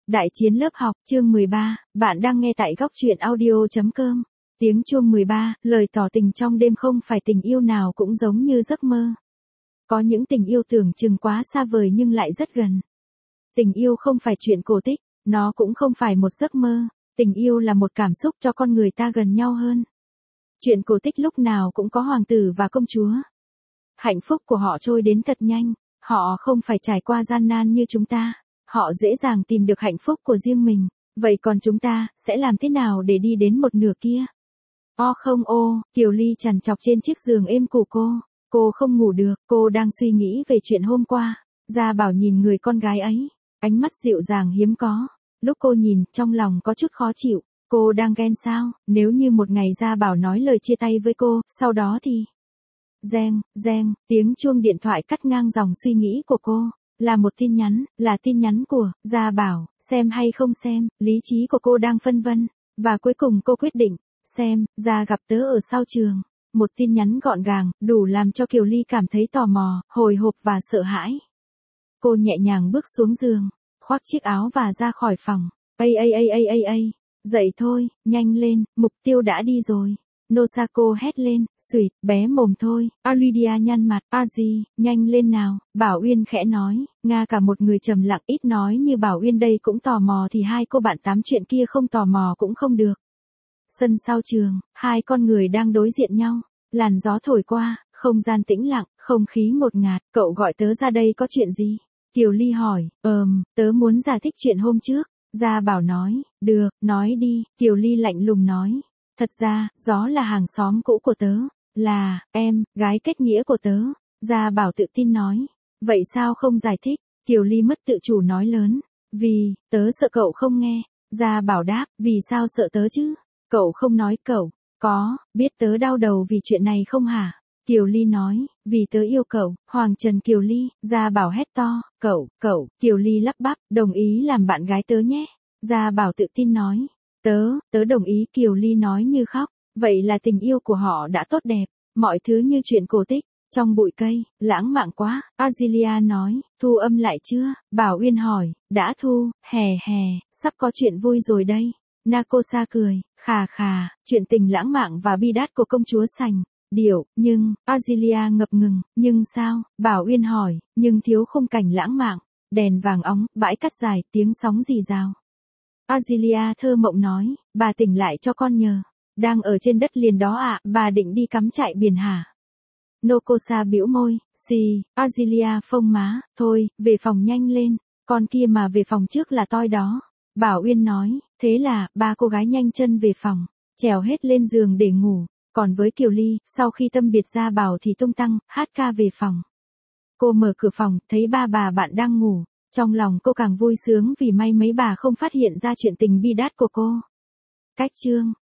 Đại chiến lớp học, chương 13, bạn đang nghe tại góc truyện audio.com. Tiếng chuông 13, lời tỏ tình trong đêm không phải tình yêu nào cũng giống như giấc mơ. Có những tình yêu tưởng chừng quá xa vời nhưng lại rất gần. Tình yêu không phải chuyện cổ tích, nó cũng không phải một giấc mơ, tình yêu là một cảm xúc cho con người ta gần nhau hơn. Chuyện cổ tích lúc nào cũng có hoàng tử và công chúa. Hạnh phúc của họ trôi đến thật nhanh, họ không phải trải qua gian nan như chúng ta. Họ dễ dàng tìm được hạnh phúc của riêng mình, vậy còn chúng ta, sẽ làm thế nào để đi đến một nửa kia? Không Kiều Ly trằn trọc trên chiếc giường êm của cô không ngủ được, cô đang suy nghĩ về chuyện hôm qua. Gia Bảo nhìn người con gái ấy, ánh mắt dịu dàng hiếm có. Lúc cô nhìn, trong lòng có chút khó chịu, cô đang ghen sao? Nếu như một ngày Gia Bảo nói lời chia tay với cô, sau đó thì... Reng, tiếng chuông điện thoại cắt ngang dòng suy nghĩ của cô. Là một tin nhắn, là tin nhắn của Gia Bảo, xem hay không xem, lý trí của cô đang phân vân, và cuối cùng cô quyết định, xem, Gia gặp tớ ở sau trường. Một tin nhắn gọn gàng, đủ làm cho Kiều Ly cảm thấy tò mò, hồi hộp và sợ hãi. Cô nhẹ nhàng bước xuống giường, khoác chiếc áo và ra khỏi phòng. Dậy thôi, nhanh lên, mục tiêu đã đi rồi. Nosako hét lên, xùyt, bé mồm thôi. Lydia nhăn mặt, gì, nhanh lên nào. Bảo Uyên khẽ nói, Nga cả một người trầm lặng ít nói như Bảo Uyên đây cũng tò mò thì hai cô bạn tám chuyện kia không tò mò cũng không được. Sân sau trường, hai con người đang đối diện nhau. Làn gió thổi qua, không gian tĩnh lặng, không khí ngột ngạt. Cậu gọi tớ ra đây có chuyện gì? Kiều Ly hỏi, tớ muốn giải thích chuyện hôm trước. Gia Bảo nói, được, nói đi. Kiều Ly lạnh lùng nói. Thật ra, Gió là hàng xóm cũ của tớ, là, em, gái kết nghĩa của tớ. Gia Bảo tự tin nói. Vậy sao không giải thích? Kiều Ly mất tự chủ nói lớn. Vì, tớ sợ cậu không nghe. Gia Bảo đáp, vì sao sợ tớ chứ? Cậu không nói cậu, biết tớ đau đầu vì chuyện này không hả? Kiều Ly nói, vì tớ yêu cậu. Hoàng Trần Kiều Ly. Gia Bảo hét to, cậu, Kiều Ly lắp bắp, đồng ý làm bạn gái tớ nhé. Gia Bảo tự tin nói. Tớ đồng ý, Kiều Ly nói như khóc. Vậy là tình yêu của họ đã tốt đẹp, mọi thứ như chuyện cổ tích, trong bụi cây, lãng mạn quá. Azilia nói, thu âm lại chưa? Bảo Uyên hỏi, đã thu, hè, sắp có chuyện vui rồi đây. Nakosa cười, khà, chuyện tình lãng mạn và bi đát của công chúa Sành. Điệu, nhưng, Azilia ngập ngừng, nhưng sao? Bảo Uyên hỏi, nhưng thiếu khung cảnh lãng mạn, đèn vàng óng, bãi cát dài, tiếng sóng rì rào. Azilia thơ mộng nói, bà tỉnh lại cho con nhờ. Đang ở trên đất liền đó ạ, bà định đi cắm trại biển hả? Nakosa bĩu môi, Azilia phông má, thôi, về phòng nhanh lên, con kia mà về phòng trước là toi đó. Bảo Uyên nói, thế là, ba cô gái nhanh chân về phòng, trèo hết lên giường để ngủ. Còn với Kiều Ly, sau khi tâm biệt Gia Bảo thì tung tăng, hát ca về phòng. Cô mở cửa phòng, thấy ba bà bạn đang ngủ. Trong lòng cô càng vui sướng vì may mấy bà không phát hiện ra chuyện tình bi đát của cô. Cách chương